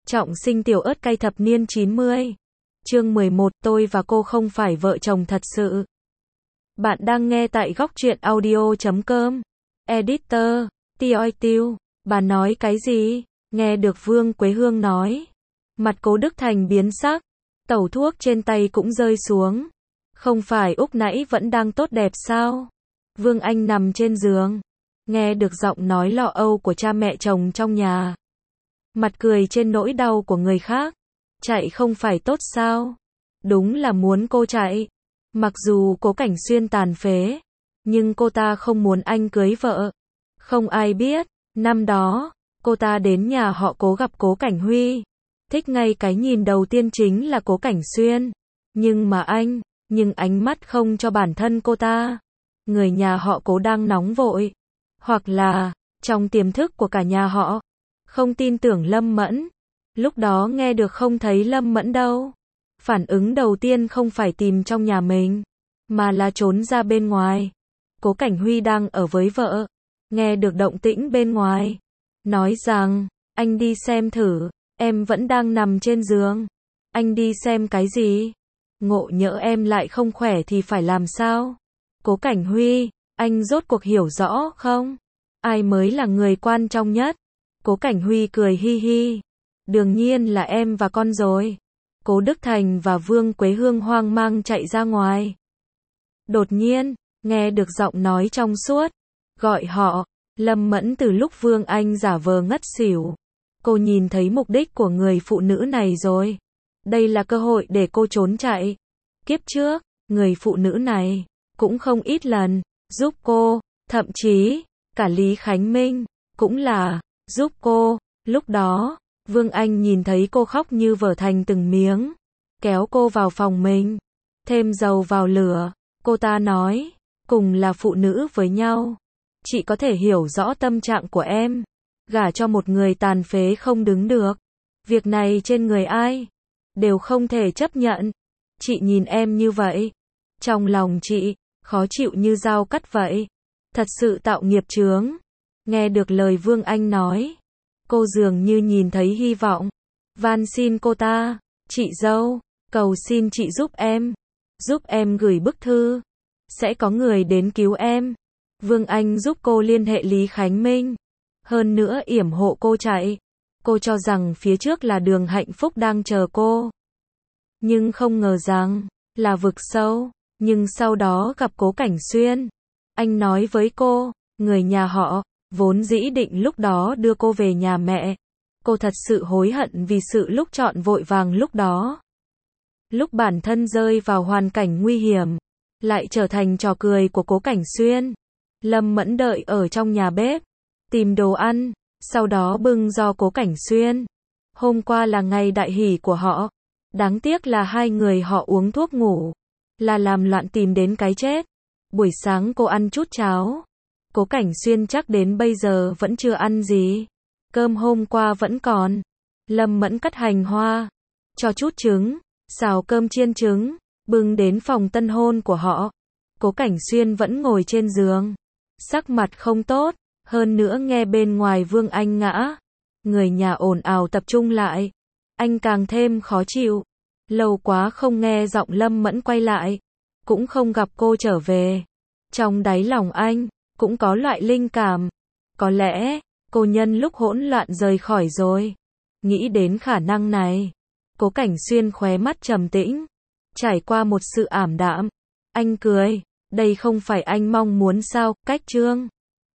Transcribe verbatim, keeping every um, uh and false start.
Trọng sinh tiểu ớt cay thập niên chín mươi. Chương mười một, tôi và cô không phải vợ chồng thật sự. Bạn đang nghe tại góc truyện audio chấm com. Editor, Tioi Tiêu. Bà nói cái gì? Nghe được Vương Quế Hương nói. Mặt Cố Đức Thành biến sắc. Tẩu thuốc trên tay cũng rơi xuống. Không phải Úc nãy vẫn đang tốt đẹp sao? Vương Anh nằm trên giường. Nghe được giọng nói lo âu của cha mẹ chồng trong nhà. Mặt cười trên nỗi đau của người khác. Chạy không phải tốt sao? Đúng là muốn cô chạy. Mặc dù Cố Cảnh Xuyên tàn phế, nhưng cô ta không muốn anh cưới vợ. Không ai biết, năm đó, cô ta đến nhà họ Cố gặp Cố Cảnh Huy. Thích ngay cái nhìn đầu tiên chính là Cố Cảnh Xuyên. Nhưng mà anh, nhưng ánh mắt không cho bản thân cô ta. Người nhà họ Cố đang nóng vội. Hoặc là, trong tiềm thức của cả nhà họ, không tin tưởng Lâm Mẫn. Lúc đó nghe được không thấy Lâm Mẫn đâu. Phản ứng đầu tiên không phải tìm trong nhà mình, mà là trốn ra bên ngoài. Cố Cảnh Huy đang ở với vợ. Nghe được động tĩnh bên ngoài. Nói rằng, anh đi xem thử, em vẫn đang nằm trên giường. Anh đi xem cái gì? Ngộ nhỡ em lại không khỏe thì phải làm sao? Cố Cảnh Huy, anh rốt cuộc hiểu rõ không? Ai mới là người quan trọng nhất? Cố Cảnh Huy cười hi hi. Đương nhiên là em và con rồi. Cố Đức Thành và Vương Quế Hương hoang mang chạy ra ngoài. Đột nhiên, nghe được giọng nói trong suốt. Gọi họ, Lâm Mẫn từ lúc Vương Anh giả vờ ngất xỉu. Cô nhìn thấy mục đích của người phụ nữ này rồi. Đây là cơ hội để cô trốn chạy. Kiếp trước, người phụ nữ này, cũng không ít lần, giúp cô, thậm chí, cả Lý Khánh Minh, cũng là, giúp cô. Lúc đó, Vương Anh nhìn thấy cô khóc như vỡ thành từng miếng, kéo cô vào phòng mình, thêm dầu vào lửa. Cô ta nói, cùng là phụ nữ với nhau, chị có thể hiểu rõ tâm trạng của em. Gả cho một người tàn phế không đứng được. Việc này trên người ai đều không thể chấp nhận. Chị nhìn em như vậy, trong lòng chị khó chịu như dao cắt vậy. Thật sự tạo nghiệp chướng. Nghe được lời Vương Anh nói, cô dường như nhìn thấy hy vọng. Van xin cô ta, chị dâu, cầu xin chị giúp em, giúp em gửi bức thư, sẽ có người đến cứu em. Vương Anh giúp cô liên hệ Lý Khánh Minh, hơn nữa yểm hộ cô chạy. Cô cho rằng phía trước là đường hạnh phúc đang chờ cô, nhưng không ngờ rằng là vực sâu. Nhưng sau đó gặp Cố Cảnh Xuyên. Anh nói với cô, người nhà họ vốn dĩ định lúc đó đưa cô về nhà mẹ. Cô thật sự hối hận vì sự lúc chọn vội vàng lúc đó. Lúc bản thân rơi vào hoàn cảnh nguy hiểm, lại trở thành trò cười của Cố Cảnh Xuyên. Lâm Mẫn đợi ở trong nhà bếp, tìm đồ ăn, sau đó bưng do Cố Cảnh Xuyên. Hôm qua là ngày đại hỷ của họ. Đáng tiếc là hai người họ uống thuốc ngủ, là làm loạn tìm đến cái chết. Buổi sáng cô ăn chút cháo. Cố Cảnh Xuyên chắc đến bây giờ vẫn chưa ăn gì. Cơm hôm qua vẫn còn. Lâm Mẫn cắt hành hoa, cho chút trứng, xào cơm chiên trứng, bưng đến phòng tân hôn của họ. Cố Cảnh Xuyên vẫn ngồi trên giường, sắc mặt không tốt, hơn nữa nghe bên ngoài Vương Anh ngã. Người nhà ồn ào tập trung lại. Anh càng thêm khó chịu. Lâu quá không nghe giọng Lâm Mẫn quay lại, cũng không gặp cô trở về. Trong đáy lòng anh, cũng có loại linh cảm. Có lẽ, cô nhân lúc hỗn loạn rời khỏi rồi. Nghĩ đến khả năng này, Cố Cảnh Xuyên khóe mắt trầm tĩnh. Trải qua một sự ảm đạm, anh cười. Đây không phải anh mong muốn sao? Cách Trương